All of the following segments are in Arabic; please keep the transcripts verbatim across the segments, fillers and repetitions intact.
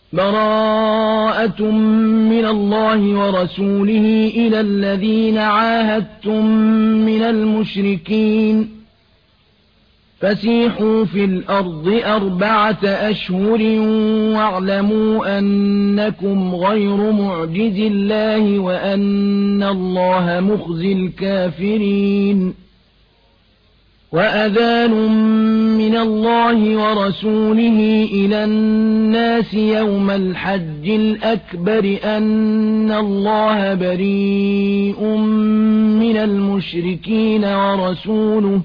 براءة من الله ورسوله إلى الذين عاهدتم من المشركين فسيحوا في الأرض أربعة أشهر واعلموا أنكم غير معجز الله وأن الله مخزي الكافرين وأذان من الله ورسوله إلى الناس يوم الحج الأكبر أن الله بريء من المشركين ورسوله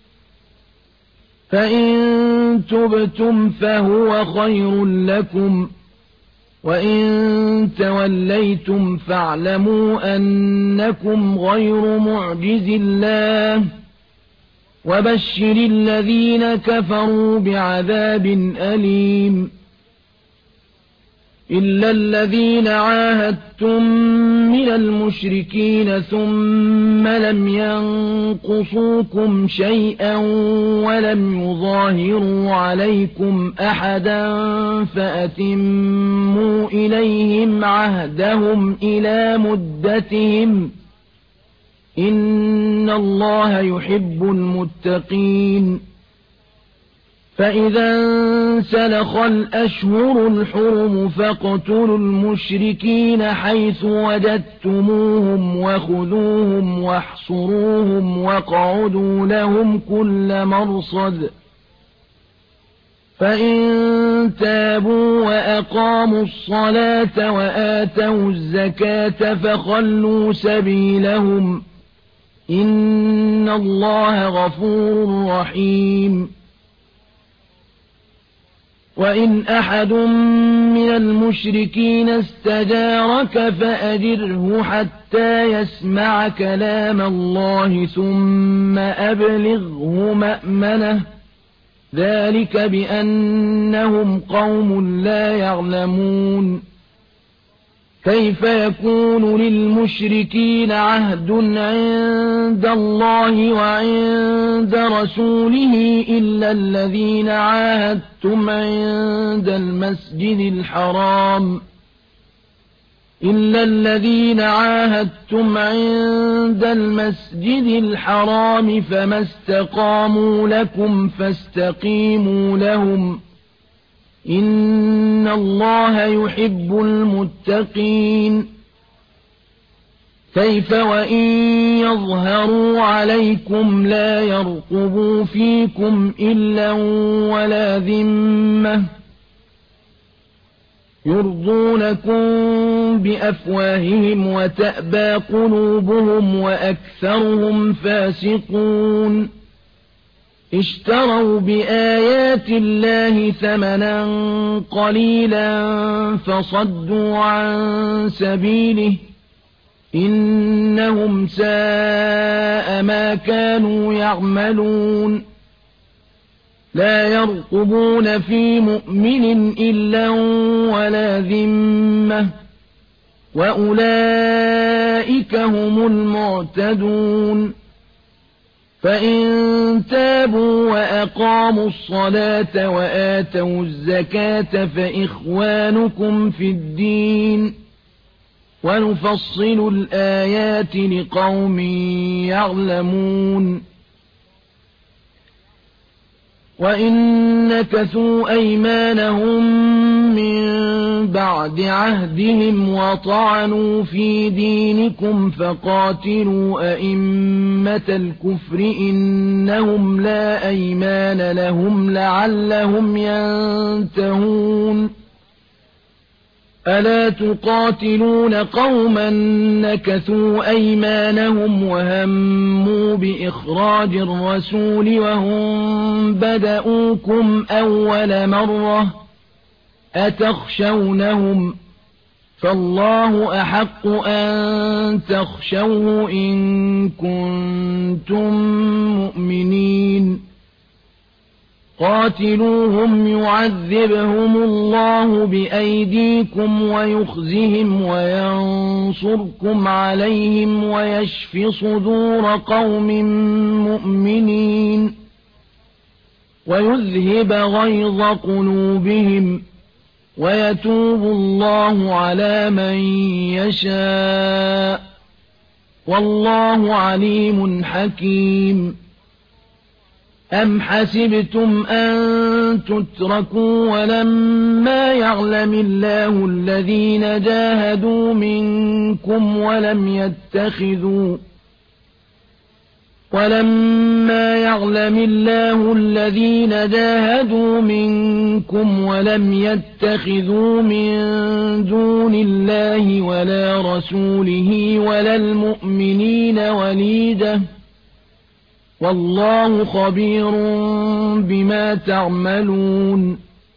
فإن تبتم فهو خير لكم وإن توليتم فاعلموا أنكم غير معجز الله وبشر الذين كفروا بعذاب أليم إلا الذين عاهدتم من المشركين ثم لم ينقصوكم شيئا ولم يظاهروا عليكم أحدا فأتموا إليهم عهدهم إلى مدتهم إن الله يحب المتقين فإذا انسلخ الأشهر الحرم فاقتلوا المشركين حيث وجدتموهم وخذوهم واحصروهم واقعدوا لهم كل مرصد فإن تابوا وأقاموا الصلاة وآتوا الزكاة فخلوا سبيلهم إن الله غفور رحيم وإن أحد من المشركين استجارك فأجره حتى يسمع كلام الله ثم أبلغه مأمنه ذلك بأنهم قوم لا يعلمون كيف يكون للمشركين عهد عند الله وعند رسوله إلا الذين عاهدتم عند المسجد الحرام إلا الذين عاهدتم عند المسجد الحرام فما استقاموا لكم فاستقيموا لهم إن الله يحب المتقين كيف وإن يظهروا عليكم لا يرقبوا فيكم إلا ولا ذمة يرضونكم بأفواههم وتأبى قلوبهم وأكثرهم فاسقون اشتروا بآيات الله ثمنا قليلا فصدوا عن سبيله إنهم ساء ما كانوا يعملون لا يرقبون في مؤمن إلا ولا ذمة وأولئك هم المعتدون فإن تابوا وأقاموا الصلاة وآتوا الزكاة فإخوانكم في الدين ونفصل الآيات لقوم يعلمون وإن نكثوا أيمانهم من بعد عهدهم وطعنوا في دينكم فقاتلوا أئمة الكفر إنهم لا أيمان لهم لعلهم ينتهون ألا تقاتلون قوما نكثوا أيمانهم وهموا بإخراج الرسول وهم بدؤوكم أول مرة أتخشونهم فالله أحق أن تخشوه إن كنتم مؤمنين قاتلوهم يعذبهم الله بأيديكم ويخزهم وينصركم عليهم ويشف صدور قوم مؤمنين ويذهب غيظ قلوبهم ويتوب الله على من يشاء والله عليم حكيم أم حسبتم أن تتركوا ولما يعلم الله الذين جاهدوا منكم ولم يتخذوا ولما يعلم الله الذين جاهدوا منكم ولم يتخذوا من دون الله ولا رسوله ولا المؤمنين وليجة والله خبير بما تعملون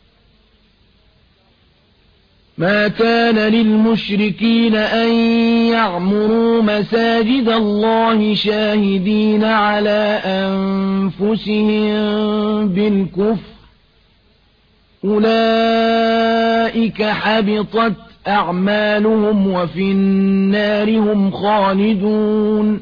ما كان للمشركين أن يعمروا مساجد الله شاهدين على أنفسهم بالكفر أولئك حبطت أعمالهم وفي النار هم خالدون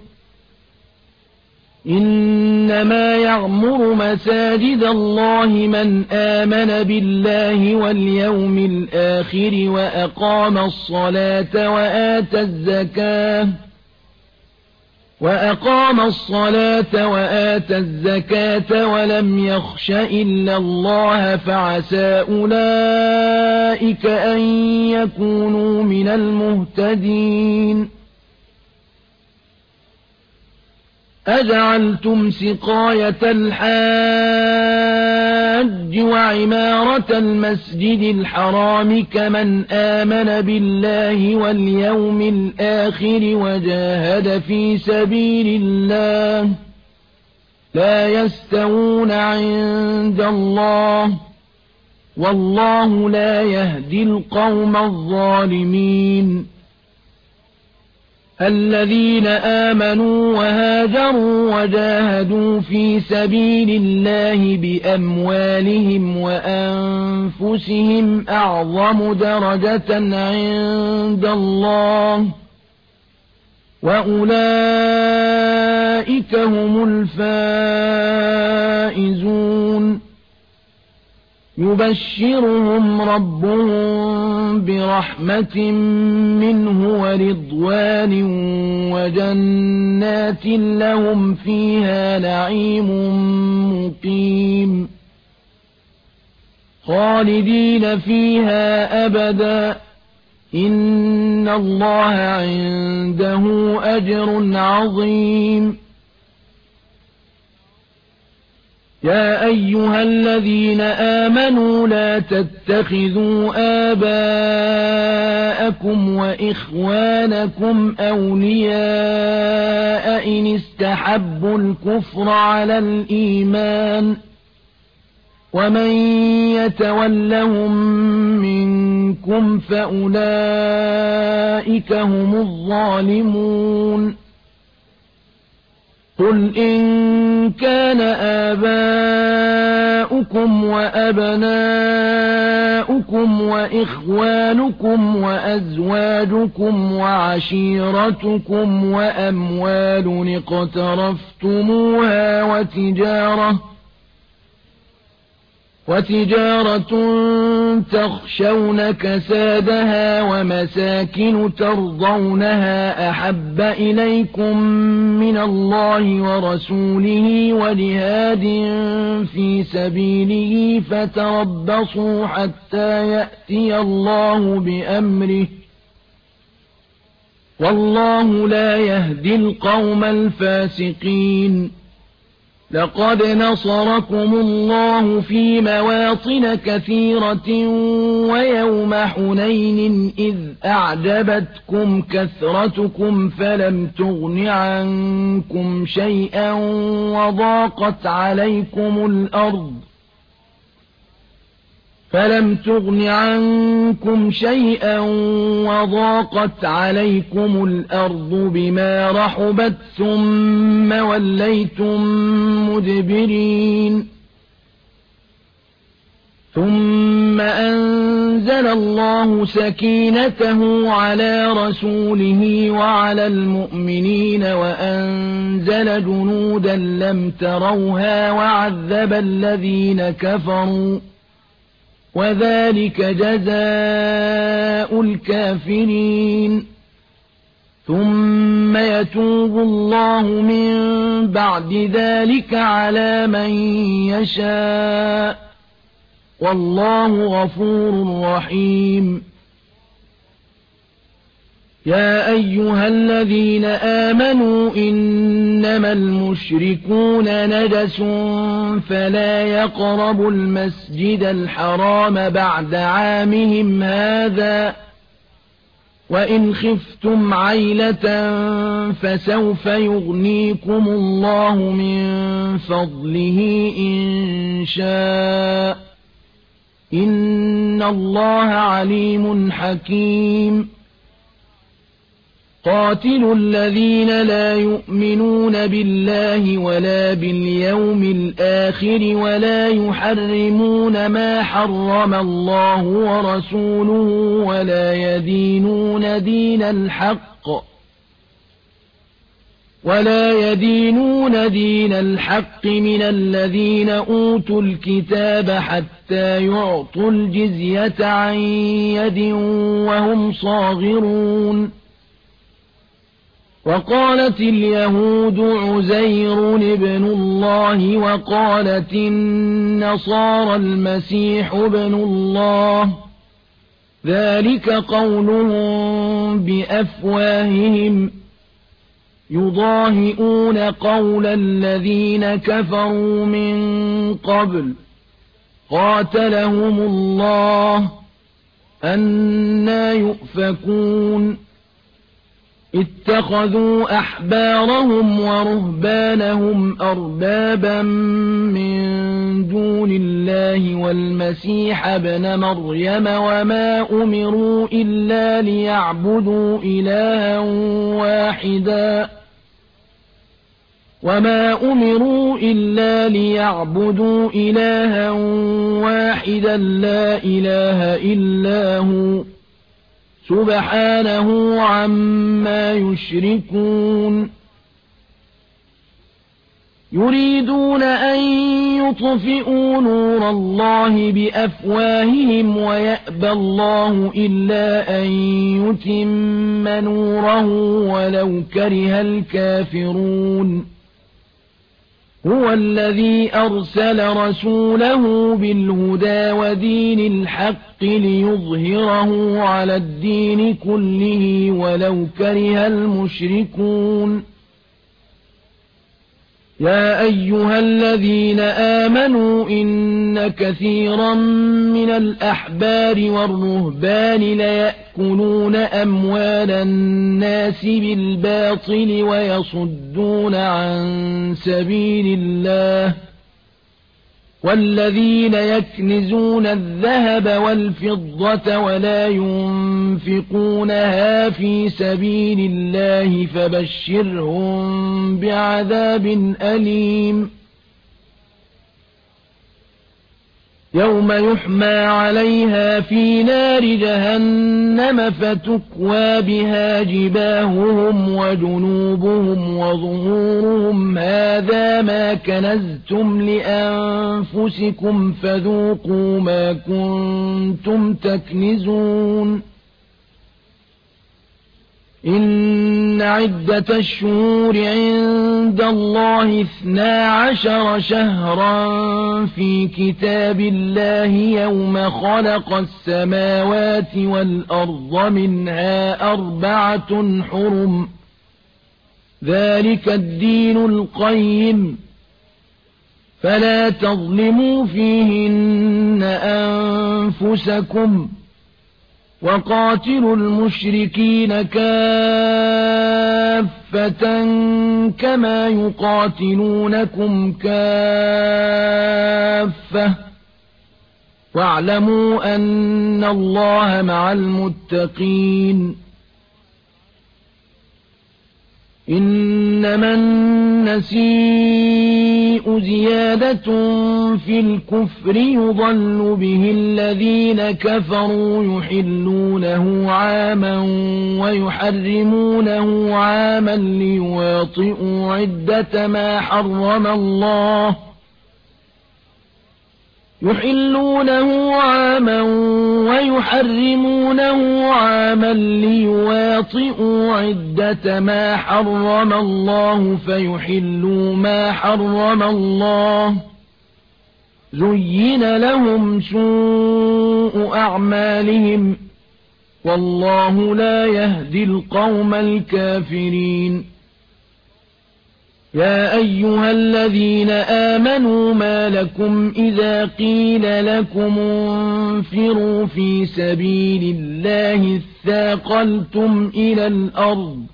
إنما يعمر مساجد الله من آمن بالله واليوم الآخر وأقام الصلاة وآتى الزكاة وأقام الصلاة وآتى الزكاة ولم يخش إلا الله فعسى أولئك أن يكونوا من المهتدين أجعلتم سقاية الحاج وعمارة المسجد الحرام كمن آمن بالله واليوم الآخر وجاهد في سبيل الله لا يستوون عند الله والله لا يهدي القوم الظالمين الذين آمنوا وهاجروا وجاهدوا في سبيل الله بأموالهم وأنفسهم أعظم درجة عند الله وأولئك هم الفائزون يبشرهم ربهم برحمة منه ورضوان وجنات لهم فيها نعيم مقيم خالدين فيها أبدا إن الله عنده أجر عظيم يا أيها الذين آمنوا لا تتخذوا آباءكم وإخوانكم أولياء إن استحبوا الكفر على الإيمان ومن يتولهم منكم فأولئك هم الظالمون قل إن كان آباؤكم وأبناؤكم وإخوانكم وأزواجكم وعشيرتكم وأموال اقترفتموها وتجارة وتجارة تخشون كسادها ومساكن ترضونها أحب إليكم من الله ورسوله وجهاد في سبيله فتربصوا حتى يأتي الله بأمره والله لا يهدي القوم الفاسقين لقد نصركم الله في مواطن كثيرة ويوم حنين إذ أعجبتكم كثرتكم فلم تغن عنكم شيئا وضاقت عليكم الأرض فلم تغن عنكم شيئا وضاقت عليكم الأرض بما رحبت ثم وليتم مدبرين ثم أنزل الله سكينته على رسوله وعلى المؤمنين وأنزل جنودا لم تروها وعذب الذين كفروا وذلك جزاء الكافرين ثم يتوب الله من بعد ذلك على من يشاء والله غفور رحيم يا أيها الذين آمنوا إنما المشركون نجس فلا يقربوا المسجد الحرام بعد عامهم هذا وإن خفتم عيلة فسوف يغنيكم الله من فضله إن شاء إن الله عليم حكيم قاتلوا الذين لا يؤمنون بالله ولا باليوم الآخر ولا يحرمون ما حرم الله ورسوله ولا يدينون دين الحق ولا يدينون دين الحق من الذين أوتوا الكتاب حتى يعطوا الجزية عن يد وهم صاغرون وقالت اليهود عزير ابن الله وقالت النصارى المسيح ابن الله ذلك قولهم بأفواههم يضاهئون قول الذين كفروا من قبل قاتلهم الله أنى يؤفكون اتخذوا أحبارهم ورهبانهم أربابا من دون الله والمسيح ابن مريم وما أمروا إلا ليعبدوا إلها واحدا وما أمروا إلا ليعبدوا إلها واحدا لا إله إلا هو سبحانه عما يشركون يريدون أن يطفئوا نور الله بأفواههم ويأبى الله إلا أن يتم نوره ولو كره الكافرون هو الذي أرسل رسوله بالهدى ودين الحق ليظهره على الدين كله ولو كره المشركون يا أيها الذين آمنوا إن كثيرا من الأحبار والرهبان ليأكلون أموال الناس بالباطل ويصدون عن سبيل الله والذين يكنزون الذهب والفضة ولا ينفقونها في سبيل الله فبشرهم بعذاب أليم يوم يحمى عليها في نار جهنم فتكوى بها جباههم وجنوبهم وظهورهم هذا ما كنزتم لأنفسكم فذوقوا ما كنتم تكنزون إن عدة الشهور عند الله اثنا عشر شهرا في كتاب الله يوم خلق السماوات والأرض منها أربعة حرم ذلك الدين القيم فلا تظلموا فيهن أنفسكم وقاتلوا المشركين كافة كما يقاتلونكم كافة واعلموا أن الله مع المتقين إنما النسيء زيادة في الكفر يضل به الذين كفروا يحلونه عاما ويحرمونه عاما ليواطئوا عدة ما حرم الله يحلونه عاما ويحرمونه عاما ليواطئوا عدة ما حرم الله فيحلوا ما حرم الله زين لهم سوء أعمالهم والله لا يهدي القوم الكافرين يا أيها الذين آمنوا ما لكم إذا قيل لكم انفروا في سبيل الله اثاقلتم إلى الأرض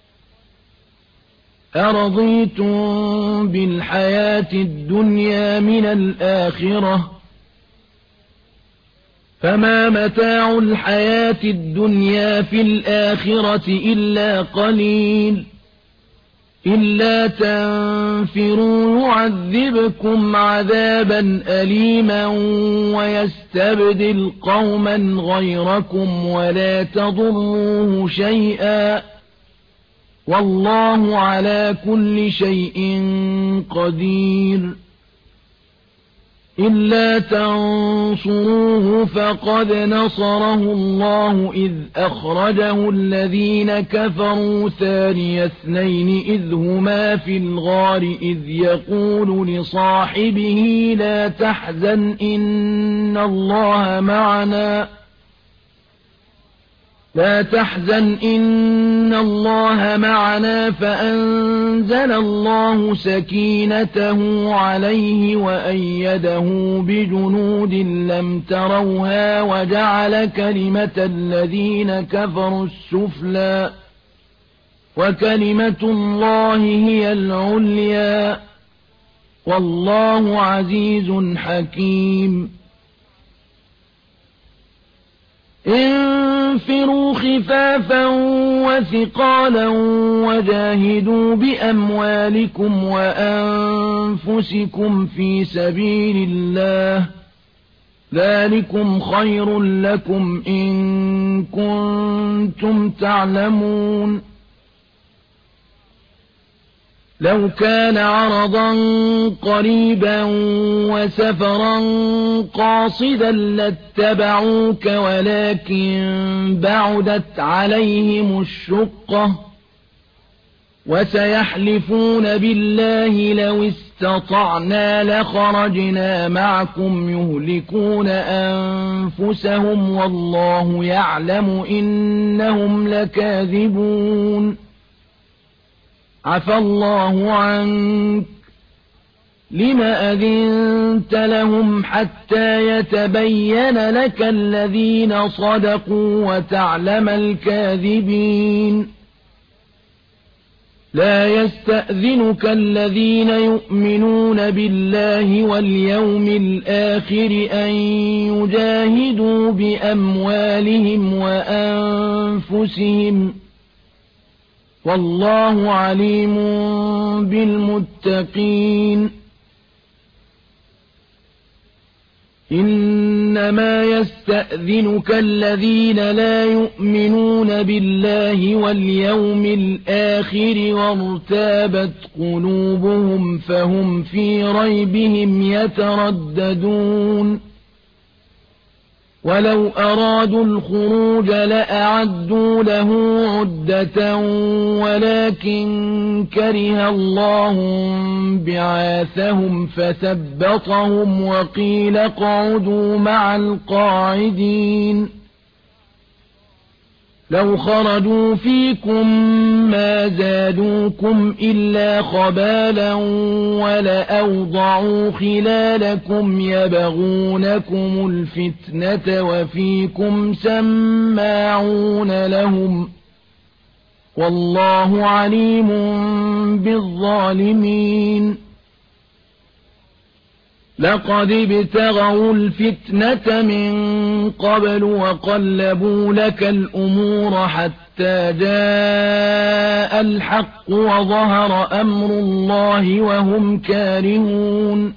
أرضيتم بالحياة الدنيا من الآخرة فما متاع الحياة الدنيا في الآخرة إلا قليل إلا تنفروا يعذبكم عذابا أليما ويستبدل قوما غيركم ولا تضروه شيئا والله على كل شيء قدير إلا تنصروه فقد نصره الله إذ أخرجه الذين كفروا ثاني اثنين إذ هما في الغار إذ يقول لصاحبه لا تحزن إن الله معنا لا تحزن إن الله معنا فأنزل الله سكينته عليه وأيده بجنود لم تروها وجعل كلمة الذين كفروا السفلى وكلمة الله هي العليا والله عزيز حكيم انفروا خفافا وثقالا وجاهدوا بأموالكم وأنفسكم في سبيل الله ذلكم خير لكم إن كنتم تعلمون لو كان عرضا قريبا وسفرا قاصدا لاتبعوك ولكن بعدت عليهم الشقة وسيحلفون بالله لو استطعنا لخرجنا معكم يهلكون أنفسهم والله يعلم إنهم لكاذبون عفى الله عنك لم أذنت لهم حتى يتبين لك الذين صدقوا وتعلم الكاذبين لا يستأذنك الذين يؤمنون بالله واليوم الآخر أن يجاهدوا بأموالهم وأنفسهم والله عليم بالمتقين إنما يستأذنك الذين لا يؤمنون بالله واليوم الآخر وارتابت قلوبهم فهم في ريبهم يترددون ولو أرادوا الخروج لأعدوا له عدة ولكن كره الله بعاثهم فثبطهم وقيل اقعدوا مع القاعدين لو خرجوا فيكم ما زادوكم إلا خبالا ولأوضعوا خلالكم يبغونكم الفتنة وفيكم سماعون لهم والله عليم بالظالمين لقد ابتغوا الفتنة من قبل وقلبوا لك الأمور حتى جاء الحق وظهر أمر الله وهم كارهون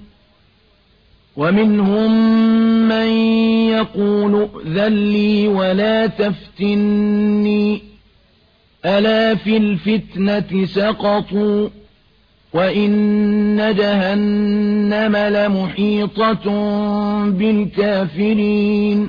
ومنهم من يقول ائذن لي ولا تفتني ألا في الفتنة سقطوا وَإِنَّ جَهَنَّمَ لَمُحِيطَةٌ بِالْكَافِرِينَ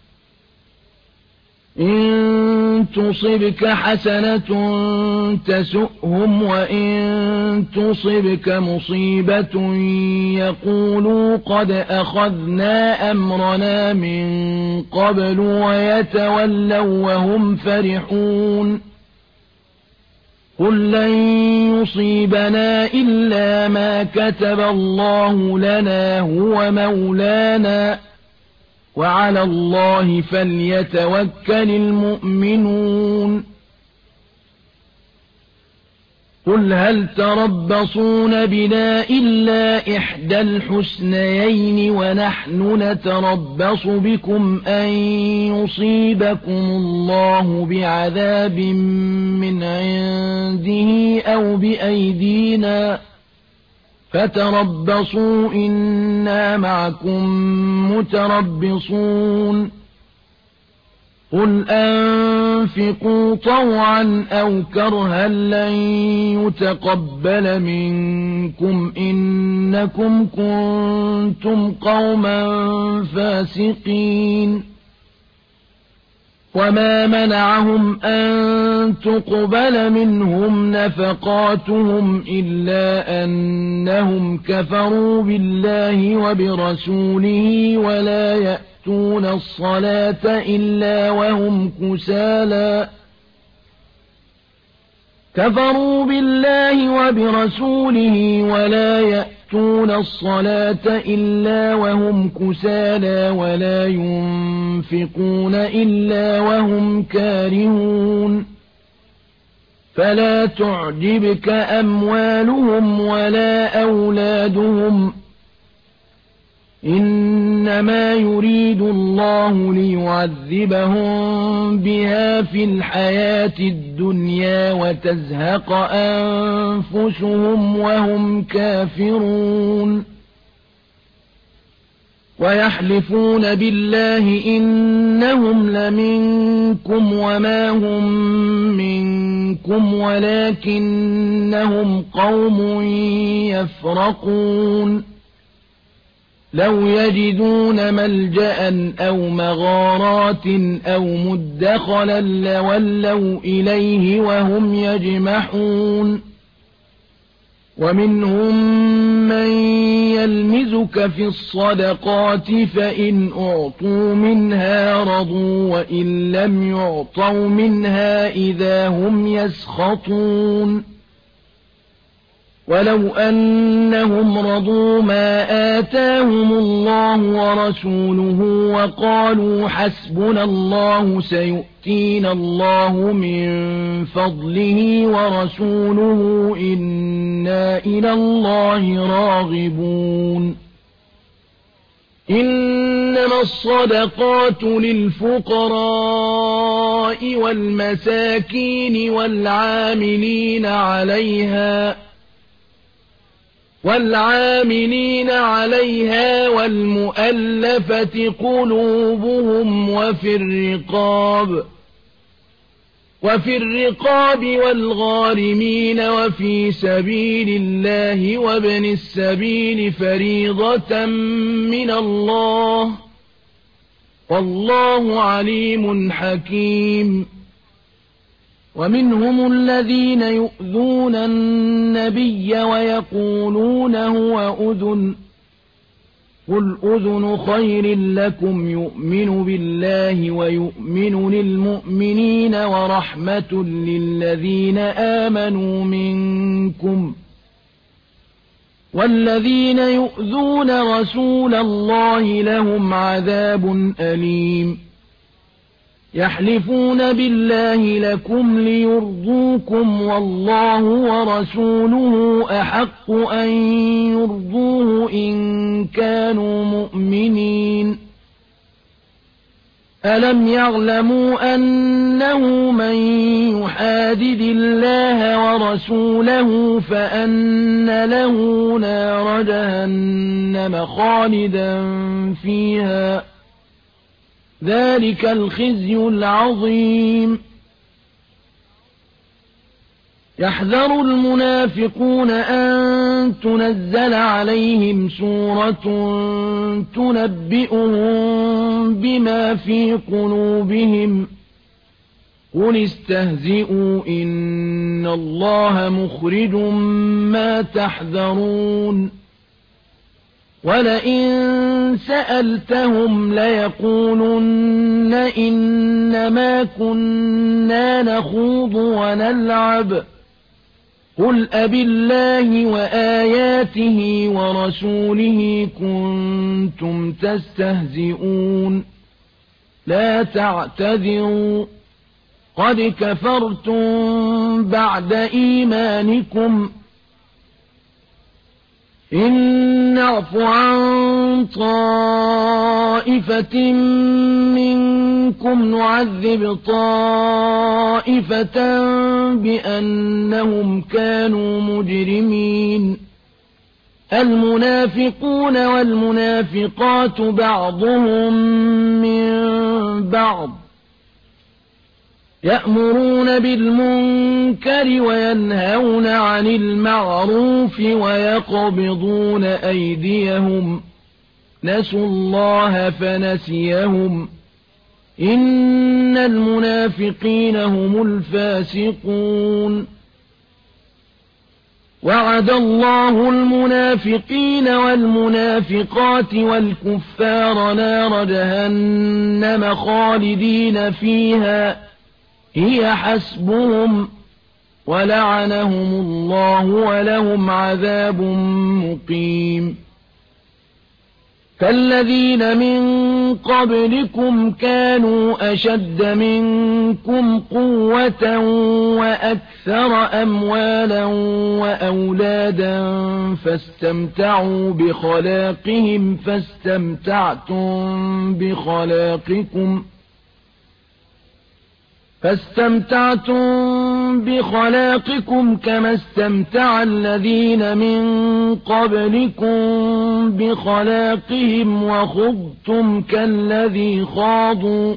إِن تُصِبْكَ حَسَنَةٌ تَسُؤْهُمْ وَإِن تُصِبْكَ مُصِيبَةٌ يَقُولُوا قَدْ أَخَذْنَا أَمْرَنَا مِن قَبْلُ وَيَتَوَلَّوْا وَهُمْ فَرِحُونَ قُل لَّن يُصِيبَنَا إِلَّا مَا كَتَبَ اللَّهُ لَنَا هُوَ مَوْلَانَا وَعَلَى اللَّهِ فَلْيَتَوَكَّلِ الْمُؤْمِنُونَ قُلْ هَلْ تَرَبَّصُونَ بِنَا إِلَّا إِحْدَى الْحُسْنَيَيْنِ وَنَحْنُ نَتَرَبَّصُ بِكُمْ أَن يُصِيبَكُمُ اللَّهُ بِعَذَابٍ مِّنْ عِندِهِ أَوْ بِأَيْدِينَا فَتَرَبَّصُوا إِنَّا مَعَكُمْ مُتَرَبِّصُونَ قُلْ أَنفِقُوا طَوْعًا أَوْ كَرْهًا لَّن يُتَقَبَّلَ مِنكُمْ إِنَّكُمْ كُنتُمْ قَوْمًا فَاسِقِينَ وَمَا مَنَعَهُمْ أَن تُقْبَلَ مِنْهُمْ نَفَقَاتُهُمْ إِلَّا أَنَّهُمْ كَفَرُوا بِاللَّهِ وَبِرَسُولِهِ وَلَا يَأْتُونَ الصَّلَاةَ إِلَّا وَهُمْ كُسَالَى كَفَرُوا بِاللَّهِ وَبِرَسُولِهِ وَلَا يَأْتُونَ الصَّلَاةَ إِلَّا وَهُمْ كُسَالَى وَلَا يُنفِقُونَ إِلَّا وَهُمْ كَارِهُونَ فَلَا تُعْجِبْكَ أَمْوَالُهُمْ وَلَا أَوْلَادُهُمْ إِنَّمَا يُرِيدُ اللَّهُ لِيُعَذِّبَهُم بِهَا فِي الْحَيَاةِ الدُّنْيَا وَتَزْهَقَ أَنفُسُهُمْ وَهُمْ كَافِرُونَ وَيَحْلِفُونَ بِاللَّهِ إِنَّهُمْ لَمِنكُمْ وَمَا هُمْ مِنكُمْ وَلَكِنَّهُمْ قَوْمٌ يَفْرَقُونَ لَوْ يَجِدُونَ مَلْجَأً أَوْ مَغَارَاتٍ أَوْ مُدَّخَلًا لَّوَلَّوْا إِلَيْهِ وَهُمْ يَجْمَحُونَ وَمِنْهُم مَّن يَلْمِزُكَ فِي الصَّدَقَاتِ فَإِنْ أُعْطُوا مِنْهَا رَضُوا وَإِن لَّمْ يُعْطَوْا مِنْهَا إِذَا هُمْ يَسْخَطُونَ وَلَوْ أَنَّهُمْ رَضُوا مَا آتَاهُمُ اللَّهُ وَرَسُولُهُ وَقَالُوا حَسْبُنَا اللَّهُ سَيُؤْتِينَا اللَّهُ مِن فَضْلِهِ وَرَسُولُهُ إِنَّا إِلَى اللَّهِ رَاغِبُونَ إِنَّمَا الصَّدَقَاتُ لِلْفُقَرَاءِ وَالْمَسَاكِينِ وَالْعَامِلِينَ عَلَيْهَا وَالْعَامِلِينَ عَلَيْهَا وَالْمُؤَلَّفَةِ قُلُوبُهُمْ وَفِي الرِّقَابِ وَفِي الرِّقَابِ وَالْغَارِمِينَ وَفِي سَبِيلِ اللَّهِ وَابْنِ السَّبِيلِ فَرِيضَةً مِّنَ اللَّهِ وَاللَّهُ عَلِيمٌ حَكِيمٌ وَمِنْهُمُ الَّذِينَ يُؤْذُونَ النَّبِيَّ وَيَقُولُونَ هُوَ أُذُنٌ قُلْ أُذُنُ خَيْرٍ لَّكُمْ يُؤْمِنُ بِاللَّهِ وَيُؤْمِنُ لِلْمُؤْمِنِينَ وَرَحْمَةٌ لِّلَّذِينَ آمَنُوا مِنكُمْ وَالَّذِينَ يُؤْذُونَ رَسُولَ اللَّهِ لَهُمْ عَذَابٌ أَلِيمٌ يَحْلِفُونَ بِاللَّهِ لَكُمْ لِيُرْضُوكُمْ وَاللَّهُ وَرَسُولُهُ أَحَقُّ أَن يُرْضُوهُ إِن كَانُوا مُؤْمِنِينَ أَلَمْ يَعْلَمُوا أَنَّهُ مَن يُحَادِدِ اللَّهَ وَرَسُولَهُ فَأَنَّ لَهُ نَارَ جَهَنَّمَ خَالِدًا فِيهَا ذَلِكَ الْخِزْيُ الْعَظِيمُ يَحْذَرُ الْمُنَافِقُونَ أَن تنزل عليهم سورة تنبئهم بما في قلوبهم قل استهزئوا إن الله مخرج ما تحذرون ولئن سألتهم ليقولن إنما كنا نخوض ونلعب قل أبالله وآياته ورسوله كنتم تستهزئون لا تعتذروا قد كفرتم بعد إيمانكم إن نعف عن طائفة منكم نعذب طائفة بأنهم كانوا مجرمين المنافقون والمنافقات بعضهم من بعض يأمرون بالمنكر وينهون عن المعروف ويقبضون أيديهم نسوا الله فنسيهم إن المنافقين هم الفاسقون وعد الله المنافقين والمنافقات والكفار نار جهنم خالدين فيها هي حسبهم ولعنهم الله ولهم عذاب مقيم كالذين من قبلكم كانوا أشد منكم قوة وأكثر أموالا وأولادا فاستمتعوا بخلاقهم فاستمتعتم بخلاقكم فاستمتعتم بخلاقكم كما استمتع الذين من قبلكم بخلاقهم وخضتم كالذي خاضوا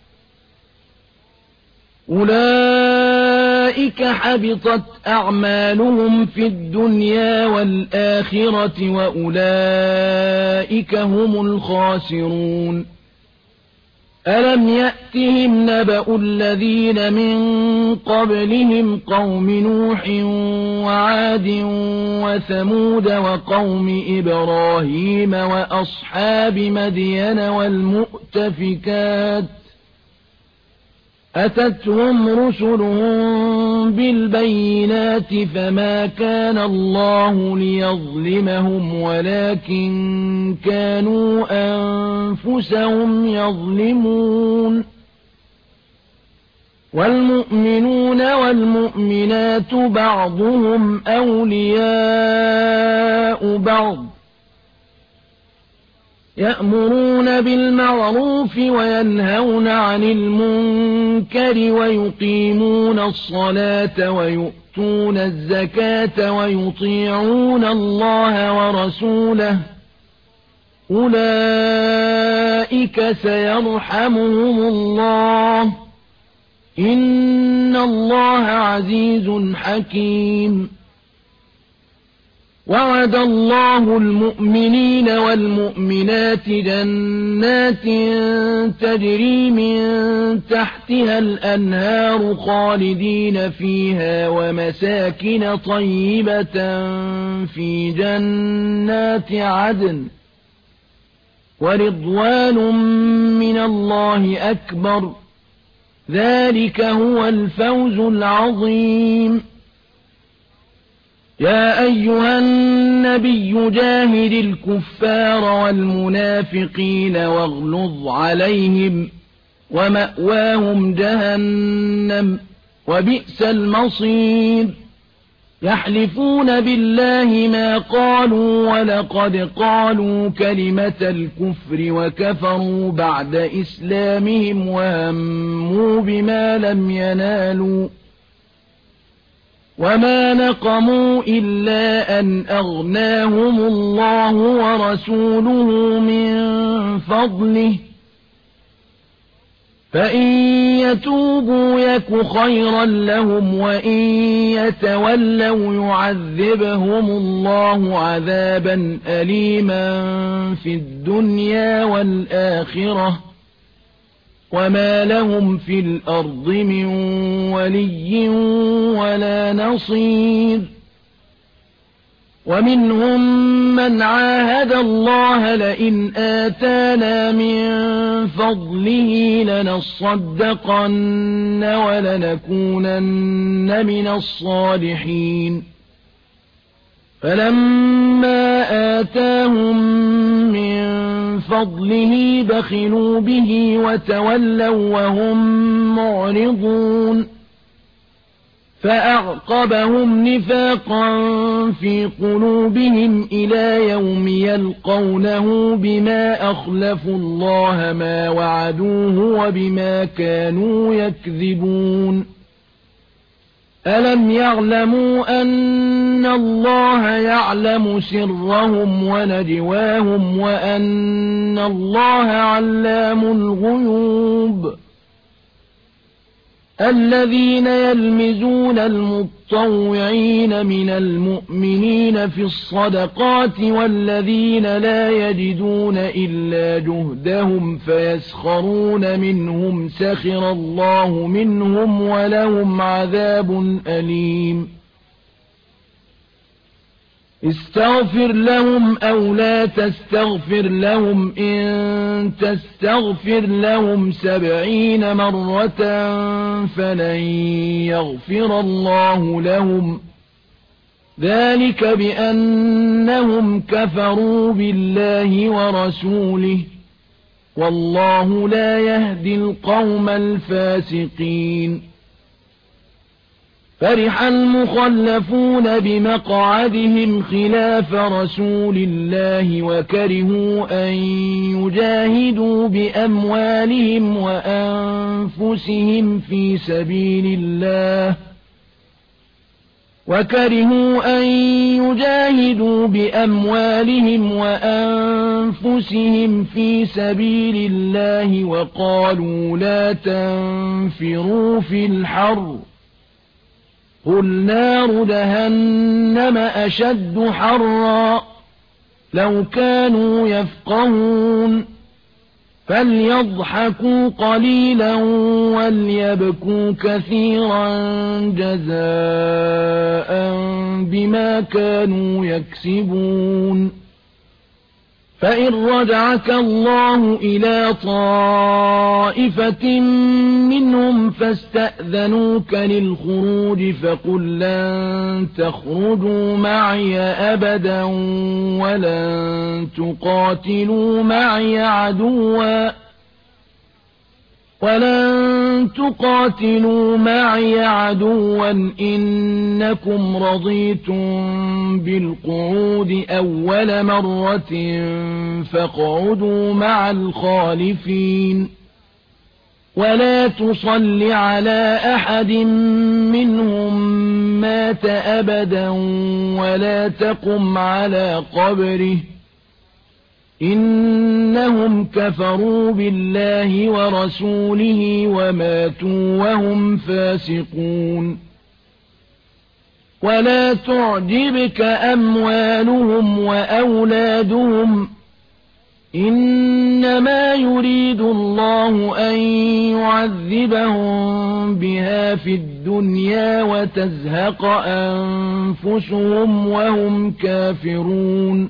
أولئك حبطت أعمالهم في الدنيا والآخرة وأولئك هم الخاسرون ألم يأتهم نبأ الذين من قبلهم قوم نوح وعاد وثمود وقوم إبراهيم وأصحاب مدين والمؤتفكات أتتهم رسلهم بالبينات فما كان الله ليظلمهم ولكن كانوا أنفسهم يظلمون والمؤمنون والمؤمنات بعضهم أولياء بعض يأمرون بالمعروف وينهون عن المنكر ويقيمون الصلاة ويؤتون الزكاة ويطيعون الله ورسوله أولئك سيرحمهم الله إن الله عزيز حكيم وعد الله المؤمنين والمؤمنات جنات تجري من تحتها الأنهار خالدين فيها ومساكن طيبة في جنات عدن ورضوان من الله أكبر ذلك هو الفوز العظيم يا أيها النبي جاهد الكفار والمنافقين واغلظ عليهم ومأواهم جهنم وبئس المصير يحلفون بالله ما قالوا ولقد قالوا كلمة الكفر وكفروا بعد إسلامهم وهموا بما لم ينالوا وما نقموا إلا أن أغناهم الله ورسوله من فضله فإن يتوبوا يك خيرا لهم وإن يتولوا يعذبهم الله عذابا أليما في الدنيا والآخرة وما لهم في الأرض من ولي ولا نصير. ومنهم من عاهد الله لئن آتانا من فضله لنصدقن ولنكونن من الصالحين. فلما آتاهم من فضله بخلوا به وتولوا وهم معرضون. فأعقبهم نفاقا في قلوبهم إلى يوم يلقونه بما أخلفوا الله ما وعدوه وبما كانوا يكذبون. ألم يعلموا أن الله يعلم سرهم ونجواهم وأن الله علام الغيوب. الذين يلمزون المطوعين من المؤمنين في الصدقات والذين لا يجدون إلا جهدهم فيسخرون منهم سخر الله منهم ولهم عذاب أليم. استغفر لهم أو لا تستغفر لهم إن تستغفر لهم سبعين مرة فلن يغفر الله لهم ذلك بأنهم كفروا بالله ورسوله والله لا يهدي القوم الفاسقين. فرح المخلفون بمقعدهم خلاف رسول الله وكرهوا أن يجاهدوا بأموالهم وأنفسهم في سبيل الله وكرهوا أن يجاهدوا بأموالهم وأنفسهم في سبيل الله وقالوا لا تنفروا في الحر قل نار جهنم أشد حرا لو كانوا يفقهون. فليضحكوا قليلا وليبكوا كثيرا جزاء بما كانوا يكسبون. فإن رجعك الله إلى طائفة منهم فاستأذنوك للخروج فقل لن تخرجوا معي أبدا ولن تقاتلوا معي عدوا ولن تقاتلوا معي عدوا إنكم رضيتم بالقعود أول مرة فاقعدوا مع الخالفين. ولا تصل على أحد منهم مات أبدا ولا تقم على قبره إنهم كفروا بالله ورسوله وماتوا وهم فاسقون. ولا تعجبك أموالهم وأولادهم إنما يريد الله أن يعذبهم بها في الدنيا وتزهق أنفسهم وهم كافرون.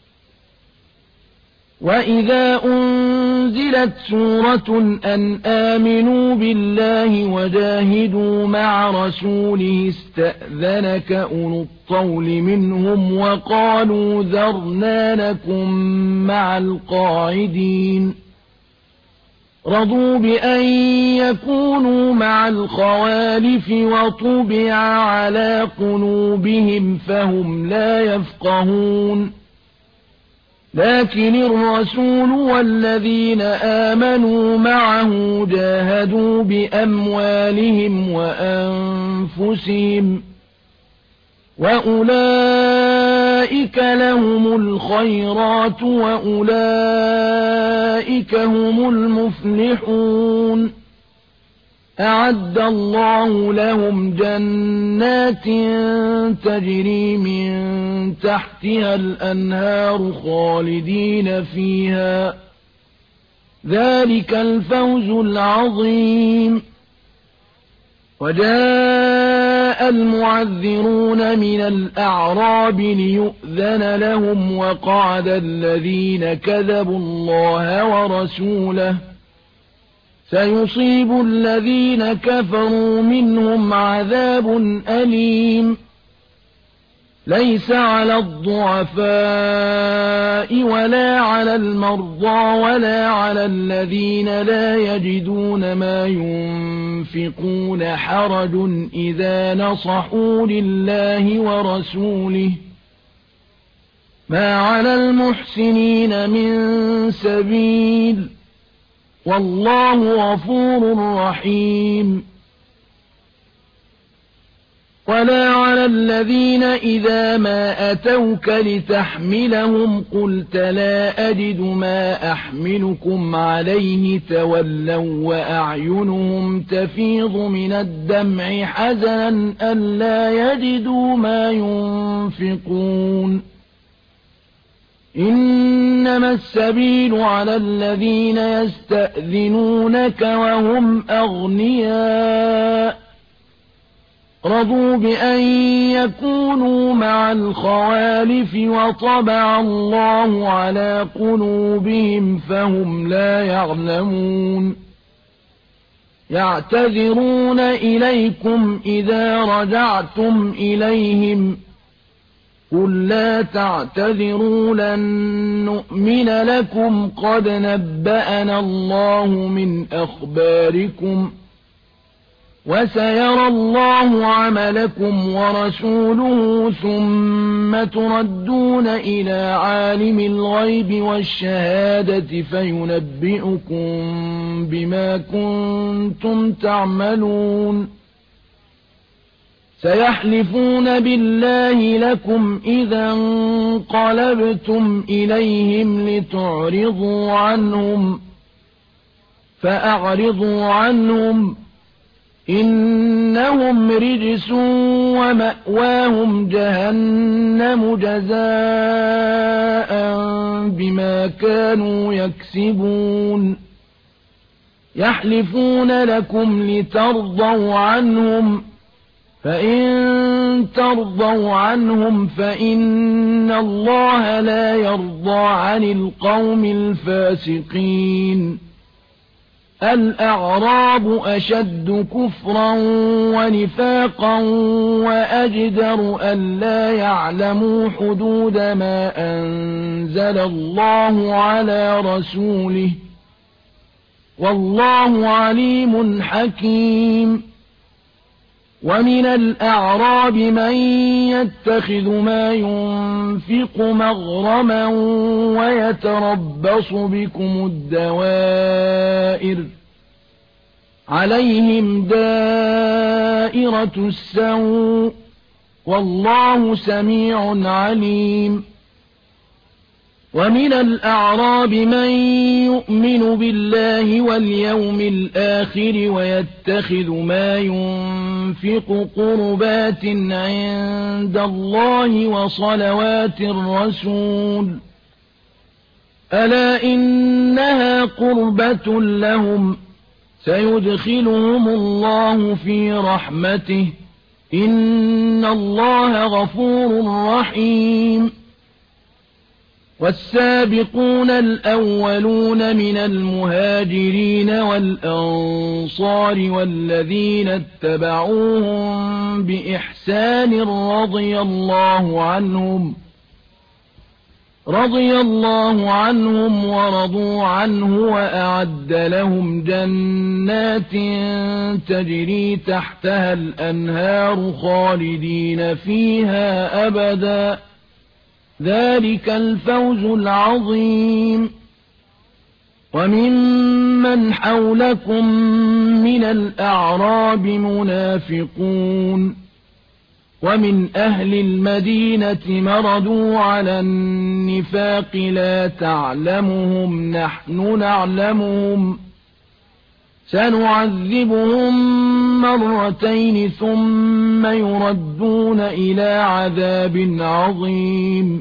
وإذا أنزلت سورة أن آمنوا بالله وجاهدوا مع رسوله استأذنك أولو الطول منهم وقالوا ذرنا لكم مع القاعدين. رضوا بأن يكونوا مع الخوالف وطبع على قلوبهم فهم لا يفقهون. لكن الرسول والذين آمنوا معه جاهدوا بأموالهم وأنفسهم وأولئك لهم الخيرات وأولئك هم المفلحون. أعد الله لهم جنات تجري من تحتها الأنهار خالدين فيها، ذلك الفوز العظيم. وجاء المعذرون من الأعراب ليؤذن لهم، وقعد الذين كذبوا الله ورسوله، سيصيب الذين كفروا منهم عذاب أليم. ليس على الضعفاء ولا على المرضى ولا على الذين لا يجدون ما ينفقون حرج إذا نصحوا لله ورسوله، ما على المحسنين من سبيل، والله غفور رحيم. ولا على الذين إذا ما أتوك لتحملهم قلت لا أجد ما أحملكم عليه تولوا وأعينهم تفيض من الدمع حزنا ألا يجدوا ما ينفقون. إنما السبيل على الذين يستأذنونك وهم أغنياء، رضوا بأن يكونوا مع الخوالف وطبع الله على قلوبهم فهم لا يعلمون. يعتذرون إليكم إذا رجعتم إليهم، قل لا تعتذروا لن نؤمن لكم قد نبأنا الله من أخباركم، وسيرى الله عملكم ورسوله ثم تردون إلى عالم الغيب والشهادة فينبئكم بما كنتم تعملون. سيحلفون بالله لكم إذا انقلبتم إليهم لتعرضوا عنهم، فأعرضوا عنهم، إنهم رجس ومأواهم جهنم جزاء بما كانوا يكسبون. يحلفون لكم لترضوا عنهم، فإن ترضوا عنهم فإن الله لا يرضى عن القوم الفاسقين. الأعراب أشد كفرا ونفاقا وأجدر ألا يعلموا حدود ما أنزل الله على رسوله، والله عليم حكيم. ومن الأعراب من يتخذ ما ينفق مغرما ويتربص بكم الدوائر، عليهم دائرة السوء، والله سميع عليم. ومن الأعراب من يؤمن بالله واليوم الآخر ويتخذ ما ينفق قربات عند الله وصلوات الرسول، ألا إنها قربة لهم، سيدخلهم الله في رحمته، إن الله غفور رحيم. والسابقون الأولون من المهاجرين والأنصار والذين اتبعوهم بإحسان رضي الله عنهم رضي الله عنهم ورضوا عنه وأعد لهم جنات تجري تحتها الأنهار خالدين فيها أبدا، ذلك الفوز العظيم. وممن حولكم من الأعراب منافقون، ومن أهل المدينة مردوا على النفاق لا تعلمهم نحن نعلمهم، سنعذبهم مرتين ثم يردون إلى عذاب عظيم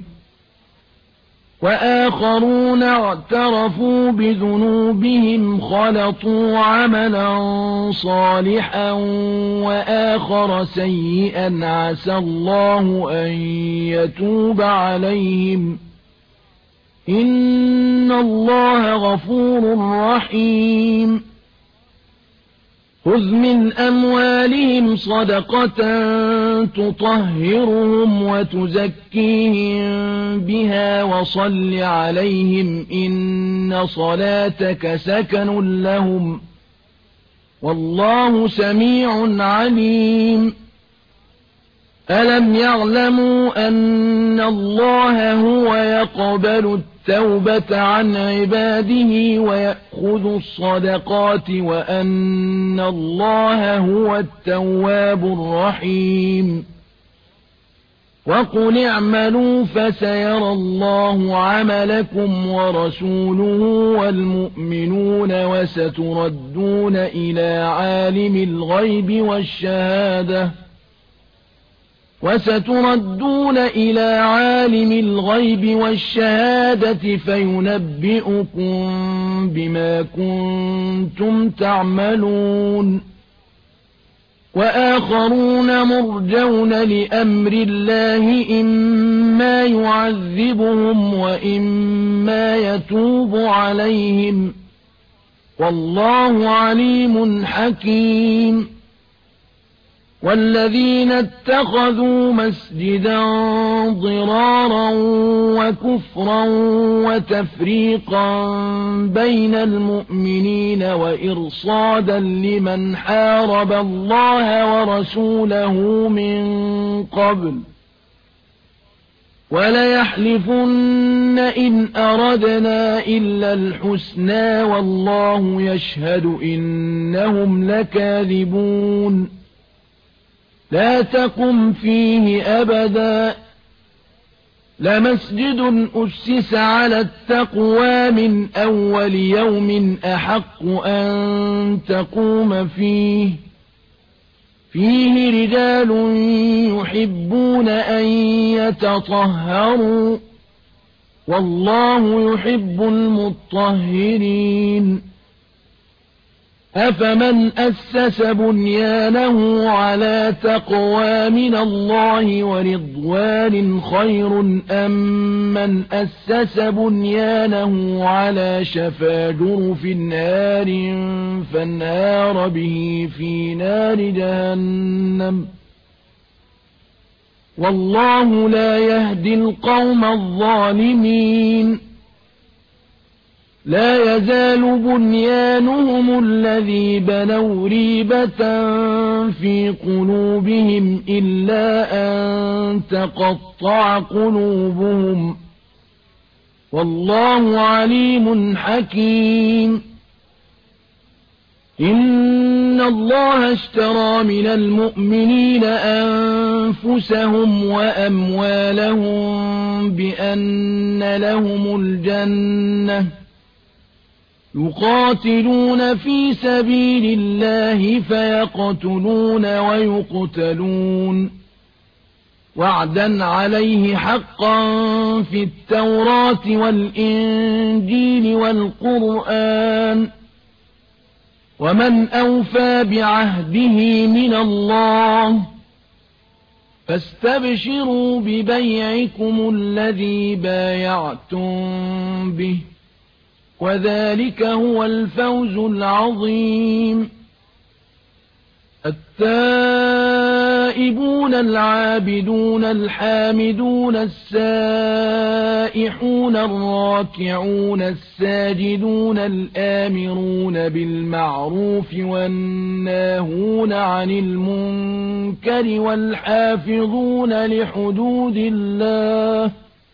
وآخرون اعترفوا بذنوبهم خلطوا عملا صالحا وآخر سيئا عسى الله أن يتوب عليهم إن الله غفور رحيم خذ من أموالهم صدقة تطهرهم وتزكيهم بها وصل عليهم إن صلاتك سكن لهم والله سميع عليم ألم يعلموا أن الله هو يقبل التوبة عن عباده ويأخذ الصدقات وأن الله هو التواب الرحيم وقل اعملوا فسيرى الله عملكم ورسوله والمؤمنون وستردون إلى عالم الغيب والشهادة وستردون إلى عالم الغيب والشهادة فينبئكم بما كنتم تعملون وآخرون مرجون لأمر الله إما يعذبهم وإما يتوب عليهم والله عليم حكيم والذين اتخذوا مسجدا ضرارا وكفرا وتفريقا بين المؤمنين وإرصادا لمن حارب الله ورسوله من قبل وليحلفن إن أردنا إلا الحسنى والله يشهد إنهم لكاذبون لا تقم فيه أبدا لمسجد أسس على التقوى من أول يوم أحق أن تقوم فيه فيه رجال يحبون أن يتطهروا والله يحب المطهرين أفمن أسس بنيانه على تقوى من الله ورضوان خير أم من أسس بنيانه على شفا جرف نار فانهار به في نار جهنم والله لا يهدي القوم الظالمين لا يزال بنيانهم الذي بنوا ريبة في قلوبهم إلا أن تقطع قلوبهم والله عليم حكيم إن الله اشترى من المؤمنين أنفسهم وأموالهم بأن لهم الجنة يقاتلون في سبيل الله فيقتلون ويقتلون وعدا عليه حقا في التوراة والإنجيل والقرآن ومن أوفى بعهده من الله فاستبشروا ببيعكم الذي بايعتم به وذلك هو الفوز العظيم التائبون العابدون الحامدون السائحون الراكعون الساجدون الآمرون بالمعروف والناهون عن المنكر والحافظون لحدود الله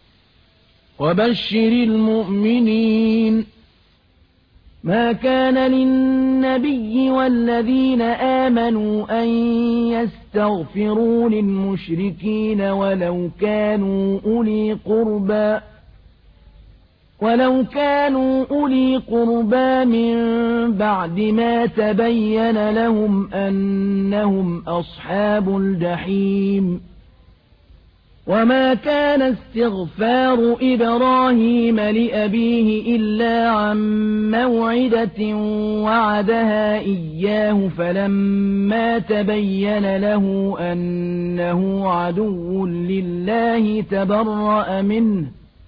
وبشر المؤمنين ما كان للنبي والذين آمنوا أن يستغفروا للمشركين ولو كانوا أولي قربى ولو كانوا أولي قربى من بعد ما تبين لهم أنهم أصحاب الجحيم وما كان استغفار إبراهيم لأبيه إلا عن موعدة وعدها إياه فلما تبين له أنه عدو لله تبرأ منه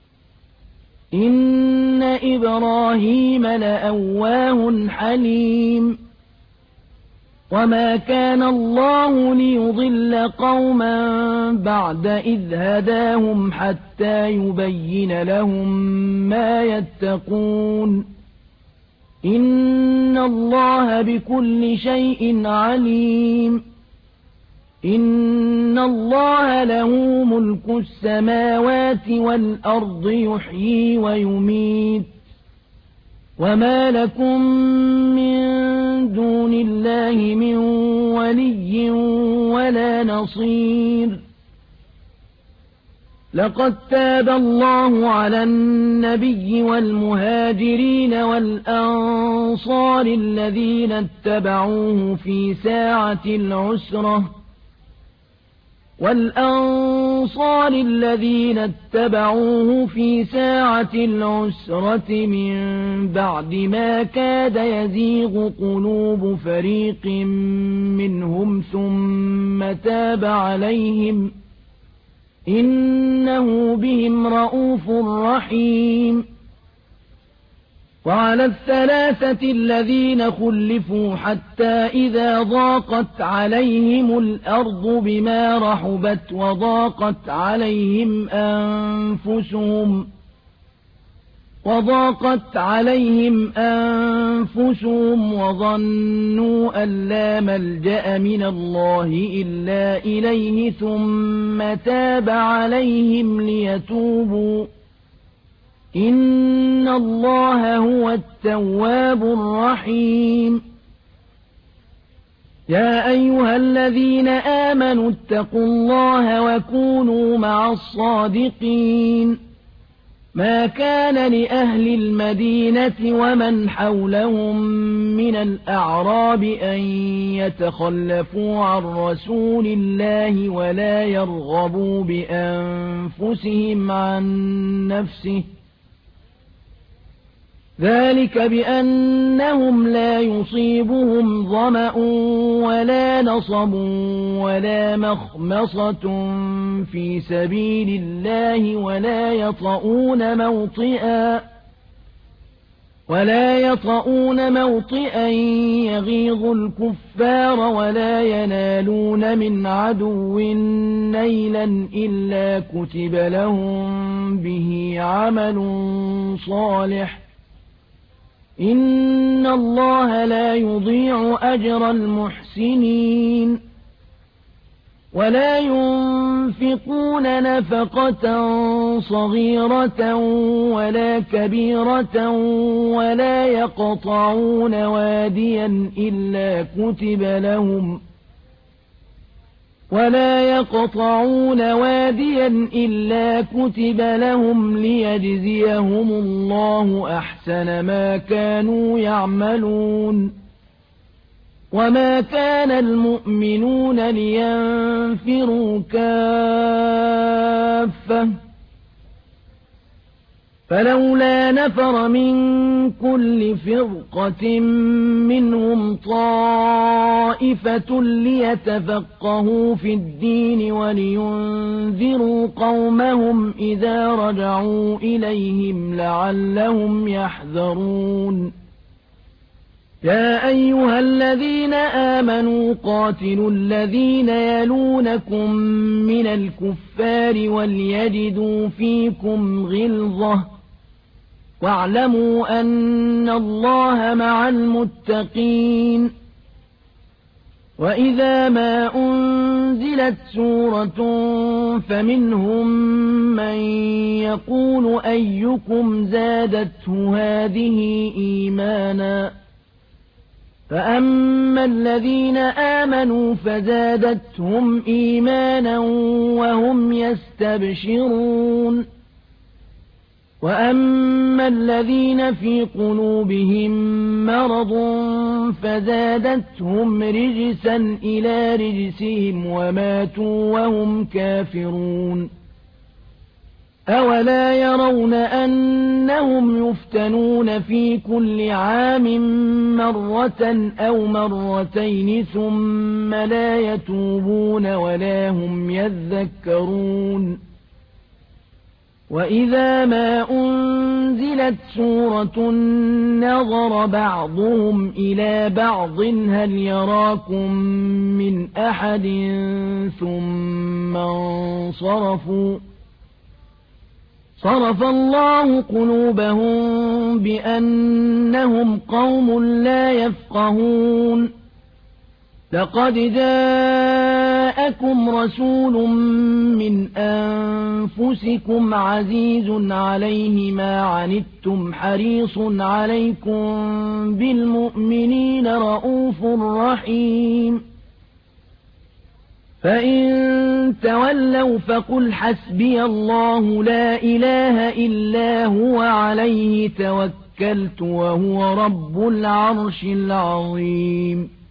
إن إبراهيم لأواه حليم وما كان الله ليضل قوما بعد إذ هداهم حتى يبين لهم ما يتقون إن الله بكل شيء عليم إن الله له ملك السماوات والأرض يحيي ويميت وما لكم من دون الله من ولي ولا نصير لقد تاب الله على النبي والمهاجرين والأنصار الذين اتبعوه في ساعة العسرة والأنصار الذين اتبعوه في ساعة العسرة من بعد ما كاد يزيغ قلوب فريق منهم ثم تاب عليهم إنه بهم رءوف رحيم وعلى الثلاثة الذين خلفوا حتى إذا ضاقت عليهم الأرض بما رحبت وضاقت عليهم أنفسهم وضاقت عليهم أنفسهم وظنوا أن لا ملجأ من الله إلا إليه ثم تاب عليهم ليتوبوا إن الله هو التواب الرحيم يا أيها الذين آمنوا اتقوا الله وكونوا مع الصادقين ما كان لأهل المدينة ومن حولهم من الأعراب أن يتخلفوا عن رسول الله ولا يرغبوا بأنفسهم عن نفسه ذلك بأنهم لا يصيبهم ظمأ ولا نصب ولا مخمصة في سبيل الله ولا يطؤون موطئا ولا يطؤون موطئا يغيظ الكفار ولا ينالون من عدو نيلا إلا كتب لهم به عمل صالح إن الله لا يضيع أجر المحسنين ولا ينفقون نفقة صغيرة ولا كبيرة ولا يقطعون واديا إلا كتب لهم ولا يقطعون واديا إلا كتب لهم ليجزيهم الله أحسن ما كانوا يعملون وما كان المؤمنون لينفروا كافة فلولا نفر من كل فرقة منهم طائفة ليتفقهوا في الدين ولينذروا قومهم إذا رجعوا إليهم لعلهم يحذرون يا أيها الذين آمنوا قاتلوا الذين يلونكم من الكفار وليجدوا فيكم غلظة واعلموا أن الله مع المتقين وإذا ما أنزلت سورة فمنهم من يقول أيكم زادته هذه إيمانا فأما الذين آمنوا فزادتهم إيمانا وهم يستبشرون وأما الذين في قلوبهم مرض فزادتهم رجسا إلى رجسهم وماتوا وهم كافرون أولا يرون أنهم يفتنون في كل عام مرة أو مرتين ثم لا يتوبون ولا هم يذكرون وإذا ما أنزلت سورة نظر بعضهم إلى بعض هل يراكم من أحد ثم انصرفوا صرف الله قلوبهم بأنهم قوم لا يفقهون لقد جاءكم رسول من أنفسكم عزيز عليه ما عنتم حريص عليكم بالمؤمنين رءوف رحيم فإن تولوا فقل حسبي الله لا إله إلا هو عليه توكلت وهو رب العرش العظيم